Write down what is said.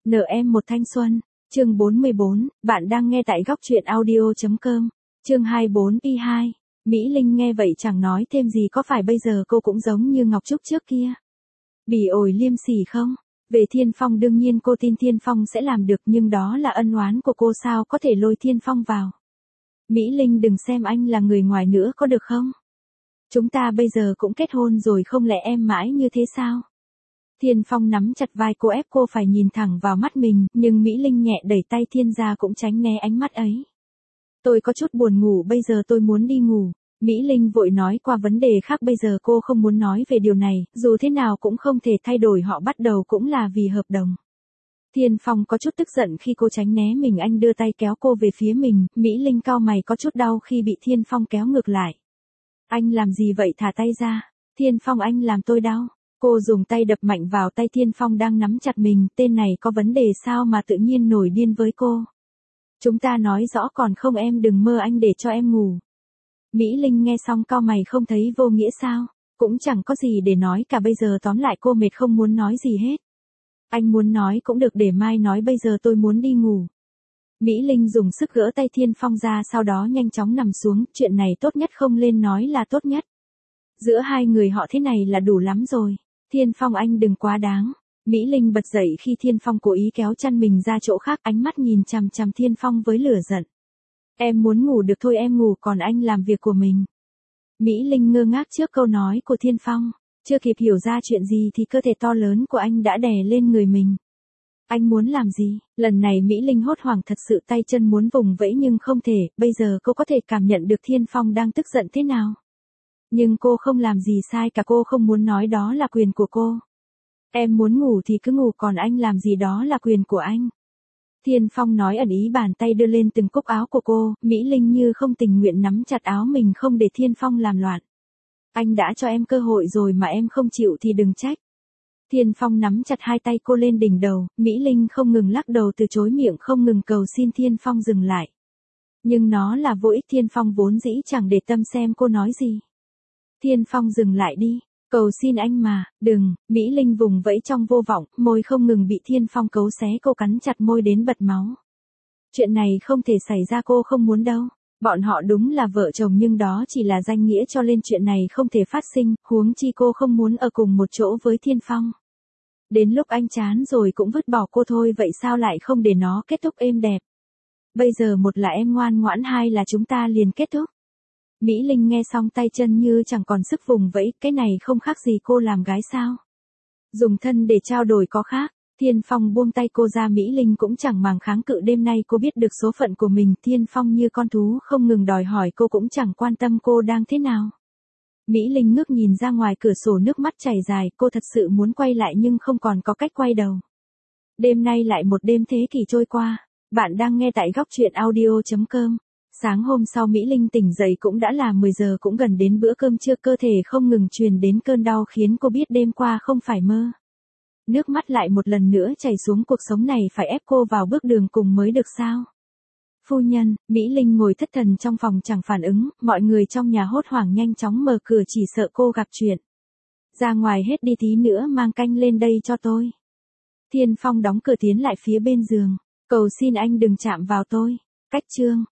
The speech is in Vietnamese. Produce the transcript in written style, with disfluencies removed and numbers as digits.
Nợ em một thanh xuân, chương 44, bạn đang nghe tại góc truyện audio.com, chương 24y2. Mỹ Linh nghe vậy chẳng nói thêm gì, có phải bây giờ cô cũng giống như Ngọc Trúc trước kia? Bỉ ổi liêm sỉ không? Về Thiên Phong đương nhiên cô tin Thiên Phong sẽ làm được, nhưng đó là ân oán của cô, sao có thể lôi Thiên Phong vào? Mỹ Linh đừng xem anh là người ngoài nữa có được không? Chúng ta bây giờ cũng kết hôn rồi, không lẽ em mãi như thế sao? Thiên Phong nắm chặt vai cô, ép cô phải nhìn thẳng vào mắt mình, nhưng Mỹ Linh nhẹ đẩy tay Thiên ra cũng tránh né ánh mắt ấy. Tôi có chút buồn ngủ, bây giờ tôi muốn đi ngủ. Mỹ Linh vội nói qua vấn đề khác, bây giờ cô không muốn nói về điều này, dù thế nào cũng không thể thay đổi, họ bắt đầu cũng là vì hợp đồng. Thiên Phong có chút tức giận khi cô tránh né mình, anh đưa tay kéo cô về phía mình, Mỹ Linh cau mày có chút đau khi bị Thiên Phong kéo ngược lại. Anh làm gì vậy, thả tay ra. Thiên Phong, anh làm tôi đau. Cô dùng tay đập mạnh vào tay Thiên Phong đang nắm chặt mình, tên này có vấn đề sao mà tự nhiên nổi điên với cô. Chúng ta nói rõ còn không, em đừng mơ anh để cho em ngủ. Mỹ Linh nghe xong cau mày, không thấy vô nghĩa sao? Cũng chẳng có gì để nói cả, bây giờ tóm lại cô mệt không muốn nói gì hết. Anh muốn nói cũng được, để mai nói, bây giờ tôi muốn đi ngủ. Mỹ Linh dùng sức gỡ tay Thiên Phong ra, sau đó nhanh chóng nằm xuống, chuyện này tốt nhất không lên nói là tốt nhất. Giữa hai người họ thế này là đủ lắm rồi. Thiên Phong, anh đừng quá đáng. Mỹ Linh bật dậy khi Thiên Phong cố ý kéo chăn mình ra chỗ khác, ánh mắt nhìn chằm chằm Thiên Phong với lửa giận. Em muốn ngủ được thôi em ngủ, còn anh làm việc của mình. Mỹ Linh ngơ ngác trước câu nói của Thiên Phong, chưa kịp hiểu ra chuyện gì thì cơ thể to lớn của anh đã đè lên người mình. Anh muốn làm gì? Lần này Mỹ Linh hốt hoảng thật sự, tay chân muốn vùng vẫy nhưng không thể, bây giờ cô có thể cảm nhận được Thiên Phong đang tức giận thế nào. Nhưng cô không làm gì sai cả, cô không muốn nói, đó là quyền của cô. Em muốn ngủ thì cứ ngủ, còn anh làm gì đó là quyền của anh. Thiên Phong nói ẩn ý, bàn tay đưa lên từng cúc áo của cô, Mỹ Linh như không tình nguyện nắm chặt áo mình không để Thiên Phong làm loạn. Anh đã cho em cơ hội rồi mà em không chịu thì đừng trách. Thiên Phong nắm chặt hai tay cô lên đỉnh đầu, Mỹ Linh không ngừng lắc đầu từ chối, miệng không ngừng cầu xin Thiên Phong dừng lại. Nhưng nó là vô ích, Thiên Phong vốn dĩ chẳng để tâm xem cô nói gì. Thiên Phong dừng lại đi, cầu xin anh mà, đừng. Mỹ Linh vùng vẫy trong vô vọng, môi không ngừng bị Thiên Phong cấu xé, cô cắn chặt môi đến bật máu. Chuyện này không thể xảy ra, cô không muốn đâu. Bọn họ đúng là vợ chồng nhưng đó chỉ là danh nghĩa, cho nên chuyện này không thể phát sinh, huống chi cô không muốn ở cùng một chỗ với Thiên Phong. Đến lúc anh chán rồi cũng vứt bỏ cô thôi, vậy sao lại không để nó kết thúc êm đẹp? Bây giờ một là em ngoan ngoãn, hai là chúng ta liền kết thúc. Mỹ Linh nghe xong tay chân như chẳng còn sức vùng vẫy, cái này không khác gì cô làm gái sao? Dùng thân để trao đổi có khác. Thiên Phong buông tay cô ra, Mỹ Linh cũng chẳng màng kháng cự, đêm nay cô biết được số phận của mình, Thiên Phong như con thú không ngừng đòi hỏi, cô cũng chẳng quan tâm cô đang thế nào. Mỹ Linh ngước nhìn ra ngoài cửa sổ, nước mắt chảy dài, cô thật sự muốn quay lại nhưng không còn có cách quay đầu. Đêm nay lại một đêm thế kỷ trôi qua. Bạn đang nghe tại góc truyện audio.com. Sáng hôm sau Mỹ Linh tỉnh dậy cũng đã là 10 giờ, cũng gần đến bữa cơm trưa, cơ thể không ngừng truyền đến cơn đau khiến cô biết đêm qua không phải mơ. Nước mắt lại một lần nữa chảy xuống, cuộc sống này phải ép cô vào bước đường cùng mới được sao? Phu nhân, Mỹ Linh ngồi thất thần trong phòng chẳng phản ứng, mọi người trong nhà hốt hoảng nhanh chóng mở cửa, chỉ sợ cô gặp chuyện. Ra ngoài hết đi, tí nữa mang canh lên đây cho tôi. Thiên Phong đóng cửa tiến lại phía bên giường. Cầu xin anh đừng chạm vào tôi. Cách chương